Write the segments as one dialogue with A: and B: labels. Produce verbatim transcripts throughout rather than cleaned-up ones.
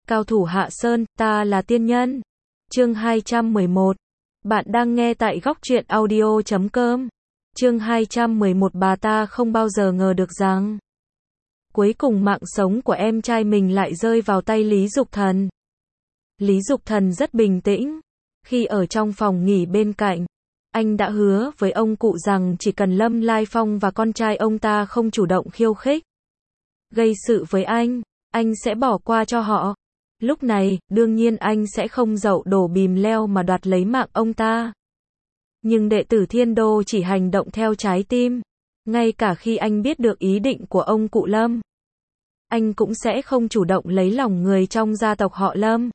A: Cao thủ Hạ Sơn, ta là tiên nhân. Chương hai trăm mười một. Bạn đang nghe tại góc truyện audio chấm com. Chương hai trăm mười một. Bà ta không bao giờ ngờ được rằng cuối cùng mạng sống của em trai mình lại rơi vào tay Lý Dục Thần. Lý Dục Thần rất bình tĩnh. Khi ở trong phòng nghỉ bên cạnh, anh đã hứa với ông cụ rằng chỉ cần Lâm Lai Phong và con trai ông ta không chủ động khiêu khích, gây sự với anh, anh sẽ bỏ qua cho họ. Lúc này, đương nhiên anh sẽ không dậu đổ bìm leo mà đoạt lấy mạng ông ta. Nhưng đệ tử Thiên Đô chỉ hành động theo trái tim. Ngay cả khi anh biết được ý định của ông cụ Lâm, anh cũng sẽ không chủ động lấy lòng người trong gia tộc họ Lâm.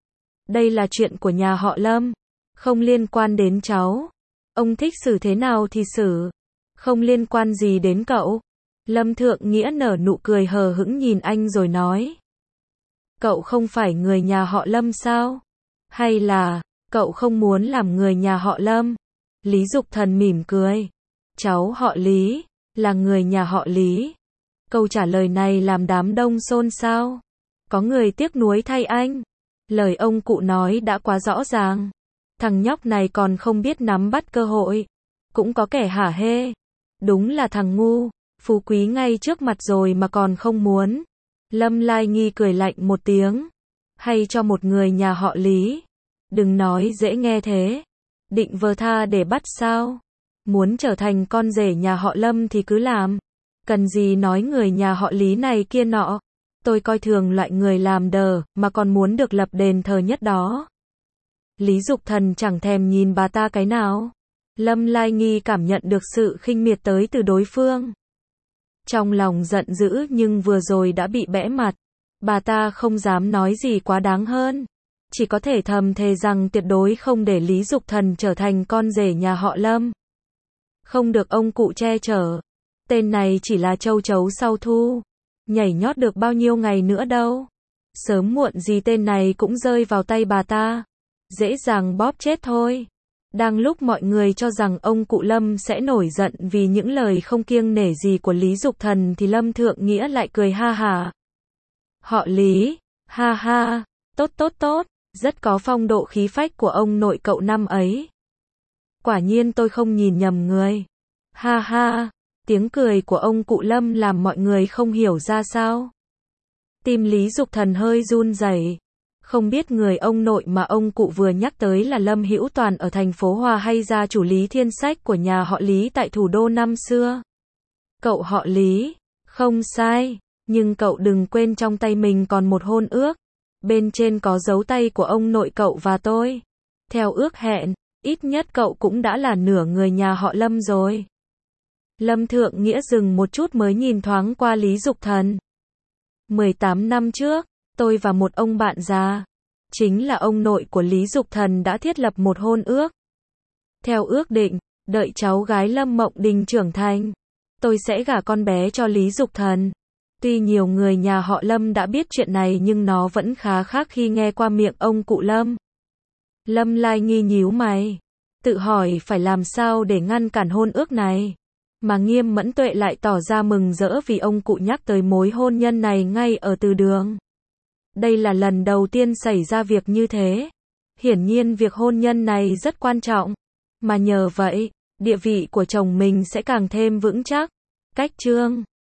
A: Đây là chuyện của nhà họ Lâm, không liên quan đến cháu. Ông thích xử thế nào thì xử, không liên quan gì đến cậu. Lâm Thượng Nghĩa nở nụ cười hờ hững nhìn anh rồi nói: Cậu không phải người nhà họ Lâm sao? Hay là, cậu không muốn làm người nhà họ Lâm? Lý Dục Thần mỉm cười. Cháu họ Lý, là người nhà họ Lý. Câu trả lời này làm đám đông xôn xao. Có người tiếc nuối thay anh. Lời ông cụ nói đã quá rõ ràng. Thằng nhóc này còn không biết nắm bắt cơ hội. Cũng có kẻ hả hê. Đúng là thằng ngu, phú quý ngay trước mặt rồi mà còn không muốn. Lâm Lai Nghi cười lạnh một tiếng. Hay cho một người nhà họ Lý. Đừng nói dễ nghe thế. Định vờ tha để bắt sao? Muốn trở thành con rể nhà họ Lâm thì cứ làm. Cần gì nói người nhà họ Lý này kia nọ. Tôi coi thường loại người làm đờ, mà còn muốn được lập đền thờ nhất đó. Lý Dục Thần chẳng thèm nhìn bà ta cái nào. Lâm Lai Nghi cảm nhận được sự khinh miệt tới từ đối phương. Trong lòng giận dữ nhưng vừa rồi đã bị bẽ mặt. Bà ta không dám nói gì quá đáng hơn. Chỉ có thể thầm thề rằng tuyệt đối không để Lý Dục Thần trở thành con rể nhà họ Lâm. Không được ông cụ che chở. Tên này chỉ là châu chấu sau thu. Nhảy nhót được bao nhiêu ngày nữa đâu. Sớm muộn gì tên này cũng rơi vào tay bà ta. Dễ dàng bóp chết thôi. Đang lúc mọi người cho rằng ông cụ Lâm sẽ nổi giận vì những lời không kiêng nể gì của Lý Dục Thần thì Lâm Thượng Nghĩa lại cười ha hả. Họ Lý, ha ha, tốt tốt tốt, rất có phong độ khí phách của ông nội cậu năm ấy. Quả nhiên tôi không nhìn nhầm người. Ha ha, tiếng cười của ông cụ Lâm làm mọi người không hiểu ra sao. Tim Lý Dục Thần hơi run rẩy. Không biết người ông nội mà ông cụ vừa nhắc tới là Lâm Hữu Toàn ở thành phố Hòa hay gia chủ Lý Thiên Sách của nhà họ Lý tại thủ đô năm xưa. Cậu họ Lý, không sai, nhưng cậu đừng quên trong tay mình còn một hôn ước. Bên trên có dấu tay của ông nội cậu và tôi. Theo ước hẹn, ít nhất cậu cũng đã là nửa người nhà họ Lâm rồi. Lâm Thượng Nghĩa dừng một chút mới nhìn thoáng qua Lý Dục Thần. mười tám năm trước, tôi và một ông bạn già, chính là ông nội của Lý Dục Thần đã thiết lập một hôn ước. Theo ước định, đợi cháu gái Lâm Mộng Đình trưởng thành, tôi sẽ gả con bé cho Lý Dục Thần. Tuy nhiều người nhà họ Lâm đã biết chuyện này nhưng nó vẫn khá khác khi nghe qua miệng ông cụ Lâm. Lâm Lai Nghi nhíu mày, tự hỏi phải làm sao để ngăn cản hôn ước này. Mà Nghiêm Mẫn Tuệ lại tỏ ra mừng rỡ vì ông cụ nhắc tới mối hôn nhân này ngay ở từ đường. Đây là lần đầu tiên xảy ra việc như thế. Hiển nhiên việc hôn nhân này rất quan trọng. Mà nhờ vậy, địa vị của chồng mình sẽ càng thêm vững chắc. Cách chương